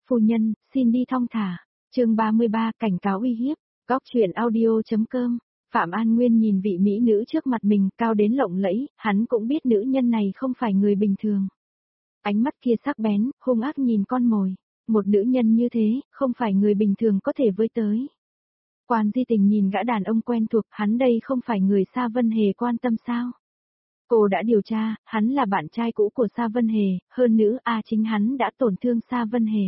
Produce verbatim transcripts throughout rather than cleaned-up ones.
Phu nhân, xin đi thong thả. Chương ba mươi ba, cảnh cáo uy hiếp. Góc truyện audio.com. Phạm An Nguyên nhìn vị mỹ nữ trước mặt mình, cao đến lộng lẫy, hắn cũng biết nữ nhân này không phải người bình thường. Ánh mắt kia sắc bén, hung ác nhìn con mồi. Một nữ nhân như thế, không phải người bình thường có thể với tới. Quan Di Tình nhìn gã đàn ông quen thuộc, hắn đây không phải người Sa Vân Hề quan tâm sao? Cô đã điều tra, hắn là bạn trai cũ của Sa Vân Hề, hơn nữa a chính hắn đã tổn thương Sa Vân Hề.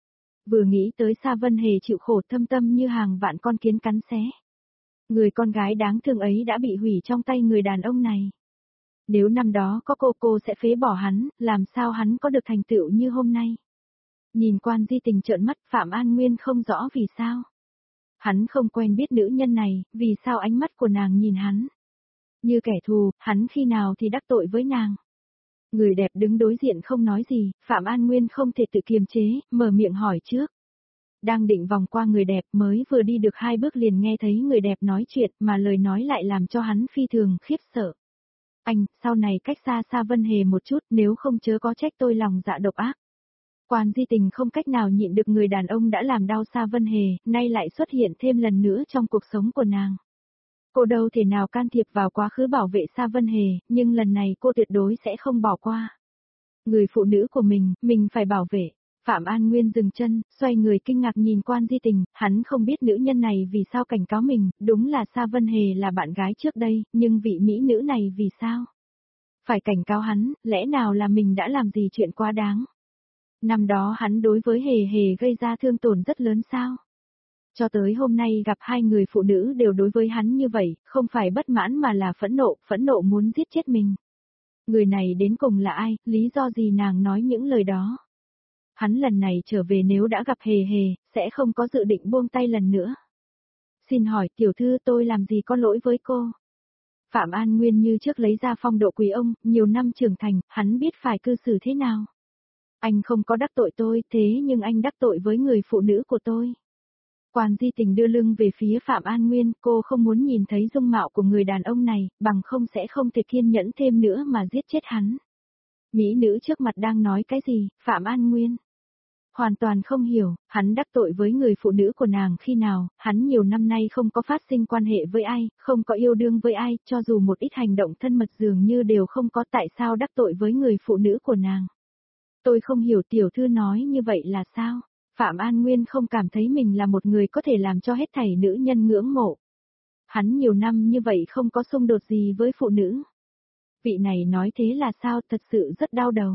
Vừa nghĩ tới Sa Vân Hề chịu khổ thâm tâm như hàng vạn con kiến cắn xé. Người con gái đáng thương ấy đã bị hủy trong tay người đàn ông này. Nếu năm đó có cô cô sẽ phế bỏ hắn, làm sao hắn có được thành tựu như hôm nay? Nhìn Quan Di Tình trợn mắt, Phạm An Nguyên không rõ vì sao. Hắn không quen biết nữ nhân này, vì sao ánh mắt của nàng nhìn hắn. Như kẻ thù, hắn khi nào thì đắc tội với nàng. Người đẹp đứng đối diện không nói gì, Phạm An Nguyên không thể tự kiềm chế, mở miệng hỏi trước. Đang định vòng qua người đẹp mới vừa đi được hai bước liền nghe thấy người đẹp nói chuyện mà lời nói lại làm cho hắn phi thường khiếp sợ. Anh, sau này cách xa Sa Vân Hề một chút nếu không chớ có trách tôi lòng dạ độc ác. Quan Di Tình không cách nào nhịn được người đàn ông đã làm đau Sa Vân Hề, nay lại xuất hiện thêm lần nữa trong cuộc sống của nàng. Cô đâu thể nào can thiệp vào quá khứ bảo vệ Sa Vân Hề, nhưng lần này cô tuyệt đối sẽ không bỏ qua. Người phụ nữ của mình, mình phải bảo vệ. Phạm An Nguyên dừng chân, xoay người kinh ngạc nhìn Quan Di Tình, hắn không biết nữ nhân này vì sao cảnh cáo mình, đúng là Sa Vân Hề là bạn gái trước đây, nhưng vị mỹ nữ này vì sao? Phải cảnh cáo hắn, lẽ nào là mình đã làm gì chuyện quá đáng? Năm đó hắn đối với Hề Hề gây ra thương tổn rất lớn sao? Cho tới hôm nay gặp hai người phụ nữ đều đối với hắn như vậy, không phải bất mãn mà là phẫn nộ, phẫn nộ muốn giết chết mình. Người này đến cùng là ai, lý do gì nàng nói những lời đó? Hắn lần này trở về nếu đã gặp Hề Hề, sẽ không có dự định buông tay lần nữa. Xin hỏi tiểu thư tôi làm gì có lỗi với cô? Phạm An Nguyên như trước lấy ra phong độ quý ông, nhiều năm trưởng thành, hắn biết phải cư xử thế nào. Anh không có đắc tội tôi, thế nhưng anh đắc tội với người phụ nữ của tôi. Quan Di Tình đưa lưng về phía Phạm An Nguyên, cô không muốn nhìn thấy dung mạo của người đàn ông này, bằng không sẽ không thể kiên nhẫn thêm nữa mà giết chết hắn. Mỹ nữ trước mặt đang nói cái gì, Phạm An Nguyên? Hoàn toàn không hiểu, hắn đắc tội với người phụ nữ của nàng khi nào, hắn nhiều năm nay không có phát sinh quan hệ với ai, không có yêu đương với ai, cho dù một ít hành động thân mật dường như đều không có, tại sao đắc tội với người phụ nữ của nàng. Tôi không hiểu tiểu thư nói như vậy là sao? Phạm An Nguyên không cảm thấy mình là một người có thể làm cho hết thảy nữ nhân ngưỡng mộ. Hắn nhiều năm như vậy không có xung đột gì với phụ nữ. Vị này nói thế là sao, thật sự rất đau đầu.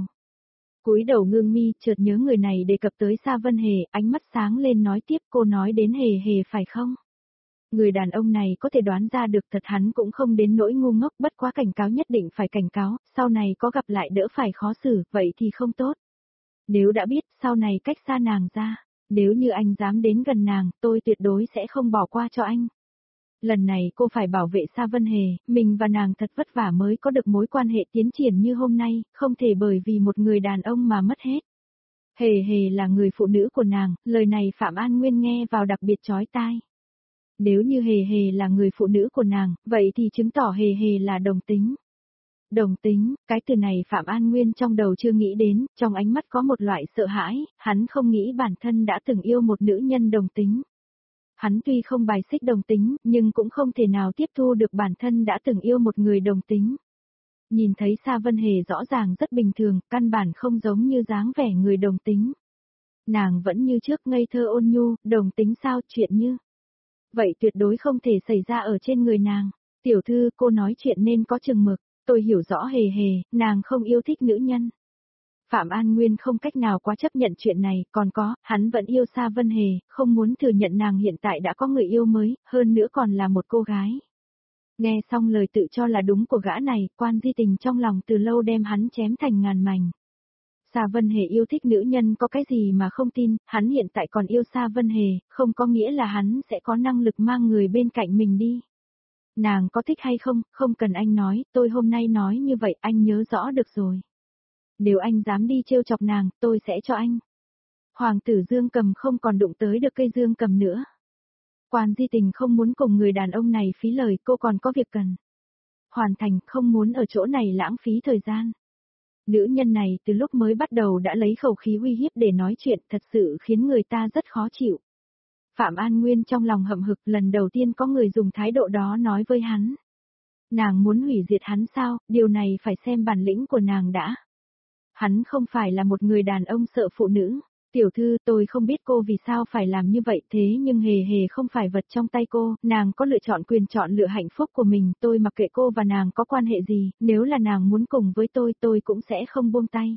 Cúi đầu ngưng mi, chợt nhớ người này đề cập tới Sa Vân Hề, ánh mắt sáng lên nói tiếp, cô nói đến Hề Hề phải không? Người đàn ông này có thể đoán ra được thật, hắn cũng không đến nỗi ngu ngốc, bất quá cảnh cáo nhất định phải cảnh cáo, sau này có gặp lại đỡ phải khó xử, vậy thì không tốt. Nếu đã biết, sau này cách xa nàng ra, nếu như anh dám đến gần nàng, tôi tuyệt đối sẽ không bỏ qua cho anh. Lần này cô phải bảo vệ Sa Vân Hề, mình và nàng thật vất vả mới có được mối quan hệ tiến triển như hôm nay, không thể bởi vì một người đàn ông mà mất hết. Hề Hề là người phụ nữ của nàng, lời này Phạm An Nguyên nghe vào đặc biệt chói tai. Nếu như Hề Hề là người phụ nữ của nàng, vậy thì chứng tỏ Hề Hề là đồng tính. Đồng tính, cái từ này Phạm An Nguyên trong đầu chưa nghĩ đến, trong ánh mắt có một loại sợ hãi, hắn không nghĩ bản thân đã từng yêu một nữ nhân đồng tính. Hắn tuy không bài xích đồng tính, nhưng cũng không thể nào tiếp thu được bản thân đã từng yêu một người đồng tính. Nhìn thấy Sa Vân Hề rõ ràng rất bình thường, căn bản không giống như dáng vẻ người đồng tính. Nàng vẫn như trước ngây thơ ôn nhu, đồng tính sao, chuyện như vậy tuyệt đối không thể xảy ra ở trên người nàng. Tiểu thư, cô nói chuyện nên có chừng mực, tôi hiểu rõ Hề Hề, nàng không yêu thích nữ nhân. Phạm An Nguyên không cách nào quá chấp nhận chuyện này, còn có, hắn vẫn yêu Sa Vân Hề, không muốn thừa nhận nàng hiện tại đã có người yêu mới, hơn nữa còn là một cô gái. Nghe xong lời tự cho là đúng của gã này, Quan Di Tình trong lòng từ lâu đem hắn chém thành ngàn mảnh. Sa Vân Hề yêu thích nữ nhân có cái gì mà không tin, hắn hiện tại còn yêu Sa Vân Hề, không có nghĩa là hắn sẽ có năng lực mang người bên cạnh mình đi. Nàng có thích hay không, không cần anh nói, tôi hôm nay nói như vậy anh nhớ rõ được rồi. Nếu anh dám đi trêu chọc nàng, tôi sẽ cho anh. Hoàng tử Dương Cầm không còn đụng tới được cây Dương Cầm nữa. Quan Di Tình không muốn cùng người đàn ông này phí lời, cô còn có việc cần hoàn thành, không muốn ở chỗ này lãng phí thời gian. Nữ nhân này từ lúc mới bắt đầu đã lấy khẩu khí uy hiếp để nói chuyện, thật sự khiến người ta rất khó chịu. Phạm An Nguyên trong lòng hậm hực, lần đầu tiên có người dùng thái độ đó nói với hắn. Nàng muốn hủy diệt hắn sao, điều này phải xem bản lĩnh của nàng đã. Hắn không phải là một người đàn ông sợ phụ nữ. Tiểu thư, tôi không biết cô vì sao phải làm như vậy, thế nhưng hề hề không phải vật trong tay cô, nàng có lựa chọn quyền chọn lựa hạnh phúc của mình, tôi mặc kệ cô và nàng có quan hệ gì, nếu là nàng muốn cùng với tôi, tôi cũng sẽ không buông tay.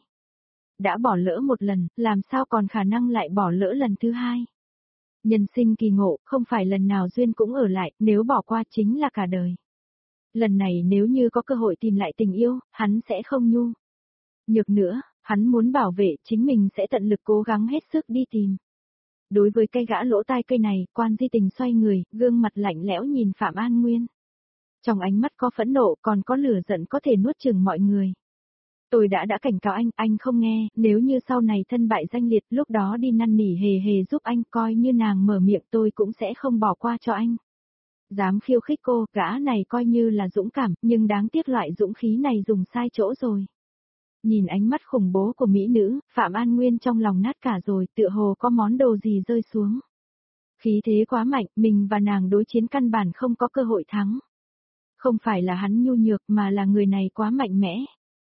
Đã bỏ lỡ một lần, làm sao còn khả năng lại bỏ lỡ lần thứ hai. Nhân sinh kỳ ngộ, không phải lần nào duyên cũng ở lại, nếu bỏ qua chính là cả đời. Lần này nếu như có cơ hội tìm lại tình yêu, hắn sẽ không nhu nhược nữa, hắn muốn bảo vệ chính mình sẽ tận lực cố gắng hết sức đi tìm. Đối với cây gã lỗ tai cây này, Quan Di Tình xoay người, gương mặt lạnh lẽo nhìn Phạm An Nguyên. Trong ánh mắt có phẫn nộ, còn có lửa giận có thể nuốt chửng mọi người. Tôi đã đã cảnh cáo anh, anh không nghe, nếu như sau này thân bại danh liệt, lúc đó đi năn nỉ hề hề giúp anh, coi như nàng mở miệng tôi cũng sẽ không bỏ qua cho anh. Dám khiêu khích cô, gã này coi như là dũng cảm, nhưng đáng tiếc loại dũng khí này dùng sai chỗ rồi. Nhìn ánh mắt khủng bố của mỹ nữ, Phạm An Nguyên trong lòng nát cả rồi, tựa hồ có món đồ gì rơi xuống. Khí thế quá mạnh, mình và nàng đối chiến căn bản không có cơ hội thắng. Không phải là hắn nhu nhược mà là người này quá mạnh mẽ.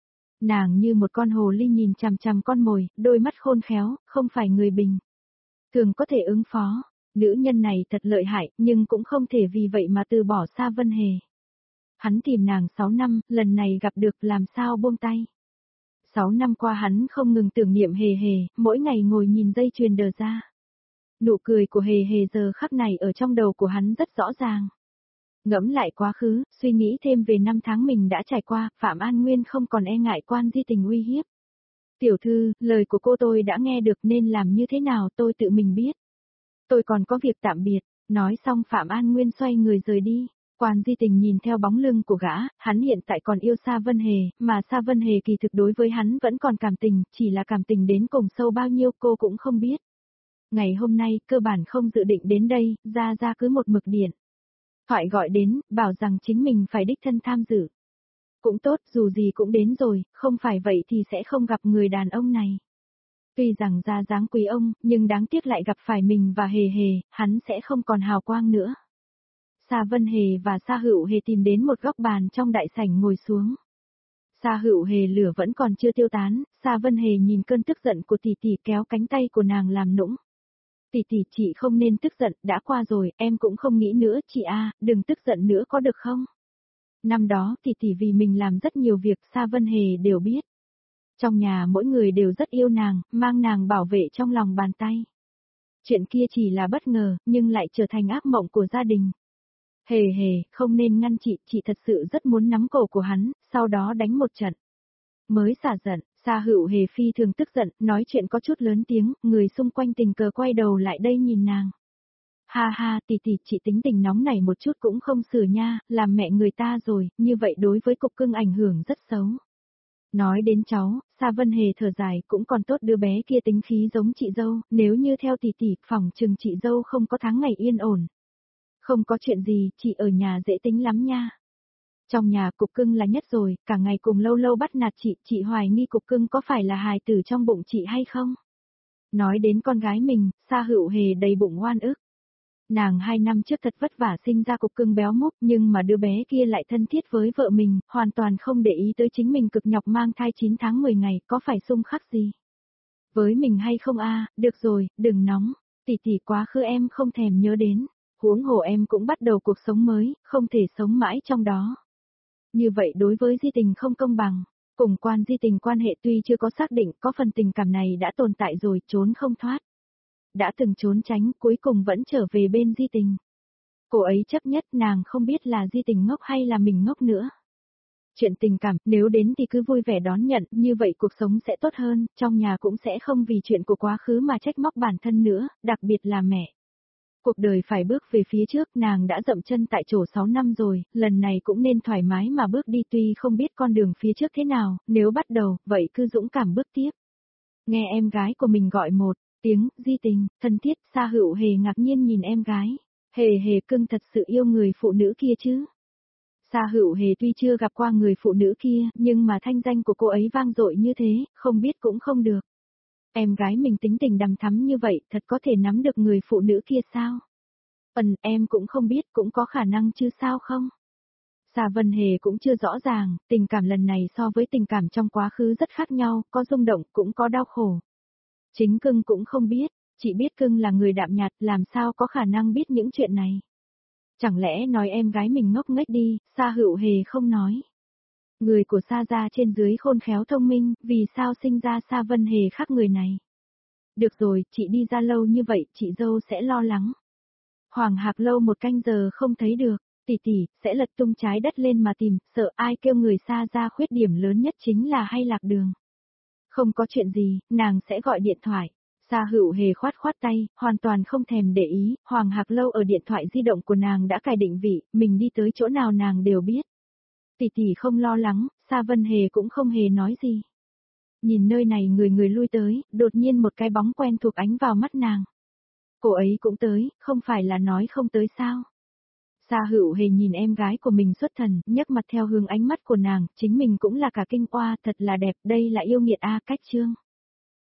Nàng như một con hồ ly nhìn chằm chằm con mồi, đôi mắt khôn khéo, không phải người bình thường có thể ứng phó. Nữ nhân này thật lợi hại, nhưng cũng không thể vì vậy mà từ bỏ Sa Vân Hề. Hắn tìm nàng sáu năm, lần này gặp được làm sao buông tay. Sáu năm qua hắn không ngừng tưởng niệm hề hề, mỗi ngày ngồi nhìn dây chuyền đờ ra. Nụ cười của hề hề giờ khắc này ở trong đầu của hắn rất rõ ràng. Ngẫm lại quá khứ, suy nghĩ thêm về năm tháng mình đã trải qua, Phạm An Nguyên không còn e ngại Quan Di Tình uy hiếp. Tiểu thư, lời của cô tôi đã nghe được, nên làm như thế nào tôi tự mình biết. Tôi còn có việc tạm biệt, nói xong Phạm An Nguyên xoay người rời đi. Quan Di Tình nhìn theo bóng lưng của gã, hắn hiện tại còn yêu Sa Vân Hề, mà Sa Vân Hề kỳ thực đối với hắn vẫn còn cảm tình, chỉ là cảm tình đến cùng sâu bao nhiêu cô cũng không biết. Ngày hôm nay, cơ bản không dự định đến đây, ra ra cứ một mực điện thoại gọi đến, bảo rằng chính mình phải đích thân tham dự. Cũng tốt, dù gì cũng đến rồi, không phải vậy thì sẽ không gặp người đàn ông này. Tuy rằng ra dáng quý ông, nhưng đáng tiếc lại gặp phải mình và hề hề, hắn sẽ không còn hào quang nữa. Sa Vân Hề và Sa Hữu Hề tìm đến một góc bàn trong đại sảnh ngồi xuống. Sa Hữu Hề lửa vẫn còn chưa tiêu tán, Sa Vân Hề nhìn cơn tức giận của tỷ tỷ kéo cánh tay của nàng làm nũng. Tỷ tỷ, chị không nên tức giận, đã qua rồi, em cũng không nghĩ nữa, chị a, đừng tức giận nữa có được không? Năm đó tỷ tỷ vì mình làm rất nhiều việc, Sa Vân Hề đều biết. Trong nhà mỗi người đều rất yêu nàng, mang nàng bảo vệ trong lòng bàn tay. Chuyện kia chỉ là bất ngờ, nhưng lại trở thành ác mộng của gia đình. Hề hề, không nên ngăn chị, chị thật sự rất muốn nắm cổ của hắn, sau đó đánh một trận. Mới xả giận, Sa Hữu Hề phi thường tức giận, nói chuyện có chút lớn tiếng, người xung quanh tình cờ quay đầu lại đây nhìn nàng. Ha ha, tỷ tỷ, chị tính tình nóng này một chút cũng không sửa nha, làm mẹ người ta rồi, như vậy đối với cục cưng ảnh hưởng rất xấu. Nói đến cháu, Sa Vân Hề thở dài, cũng còn tốt đứa bé kia tính khí giống chị dâu, nếu như theo tỷ tỷ, phòng chừng chị dâu không có tháng ngày yên ổn. Không có chuyện gì, chị ở nhà dễ tính lắm nha. Trong nhà cục cưng là nhất rồi, cả ngày cùng lâu lâu bắt nạt chị, chị hoài nghi cục cưng có phải là hài tử trong bụng chị hay không? Nói đến con gái mình, Sa Hữu Hề đầy bụng oan ức. Nàng hai năm trước thật vất vả sinh ra cục cưng béo múp, nhưng mà đứa bé kia lại thân thiết với vợ mình, hoàn toàn không để ý tới chính mình cực nhọc mang thai chín tháng mười ngày, có phải xung khắc gì với mình hay không a? Được rồi, đừng nóng, tỷ tỷ, quá khứ em không thèm nhớ đến, huống hồ em cũng bắt đầu cuộc sống mới, không thể sống mãi trong đó. Như vậy đối với Di Tình không công bằng, cùng Quan Di Tình quan hệ tuy chưa có xác định, có phần tình cảm này đã tồn tại rồi, trốn không thoát. Đã từng trốn tránh, cuối cùng vẫn trở về bên Di Tình. Cô ấy chấp nhất, nàng không biết là Di Tình ngốc hay là mình ngốc nữa. Chuyện tình cảm, nếu đến thì cứ vui vẻ đón nhận, như vậy cuộc sống sẽ tốt hơn, trong nhà cũng sẽ không vì chuyện của quá khứ mà trách móc bản thân nữa, đặc biệt là mẹ. Cuộc đời phải bước về phía trước, nàng đã dậm chân tại chỗ sáu năm rồi, lần này cũng nên thoải mái mà bước đi, tuy không biết con đường phía trước thế nào, nếu bắt đầu, vậy cứ dũng cảm bước tiếp. Nghe em gái của mình gọi một tiếng, Di Tình, thân thiết, Sa Hữu Hề ngạc nhiên nhìn em gái. Hề hề cưng thật sự yêu người phụ nữ kia chứ. Sa Hữu Hề tuy chưa gặp qua người phụ nữ kia, nhưng mà thanh danh của cô ấy vang dội như thế, không biết cũng không được. Em gái mình tính tình đằm thắm như vậy, thật có thể nắm được người phụ nữ kia sao? Phần em cũng không biết, cũng có khả năng chứ sao không? Sa Vân Hề cũng chưa rõ ràng, tình cảm lần này so với tình cảm trong quá khứ rất khác nhau, có rung động, cũng có đau khổ. Chính Cưng cũng không biết, chỉ biết Cưng là người đạm nhạt, làm sao có khả năng biết những chuyện này. Chẳng lẽ nói em gái mình ngốc nghếch đi, Sa Hữu Hề không nói. Người của Sa gia trên dưới khôn khéo thông minh, vì sao sinh ra Sa Vân Hề khác người này? Được rồi, chị đi ra lâu như vậy, chị dâu sẽ lo lắng. Hoàng Hạc lâu một canh giờ không thấy được, tỷ tỷ, sẽ lật tung trái đất lên mà tìm, sợ ai kêu người Sa gia khuyết điểm lớn nhất chính là hay lạc đường. Không có chuyện gì, nàng sẽ gọi điện thoại. Sa Hữu Hề khoát khoát tay, hoàn toàn không thèm để ý, Hoàng Hạc lâu ở điện thoại di động của nàng đã cài định vị, mình đi tới chỗ nào nàng đều biết. Tỷ tỷ không lo lắng, Sa Vân Hề cũng không hề nói gì. Nhìn nơi này người người lui tới, đột nhiên một cái bóng quen thuộc ánh vào mắt nàng. Cô ấy cũng tới, không phải là nói không tới sao? Sa Hữu Hề nhìn em gái của mình xuất thần, nhấc mặt theo hướng ánh mắt của nàng, chính mình cũng là cả kinh oa, thật là đẹp, đây là yêu nghiệt a, cách chương.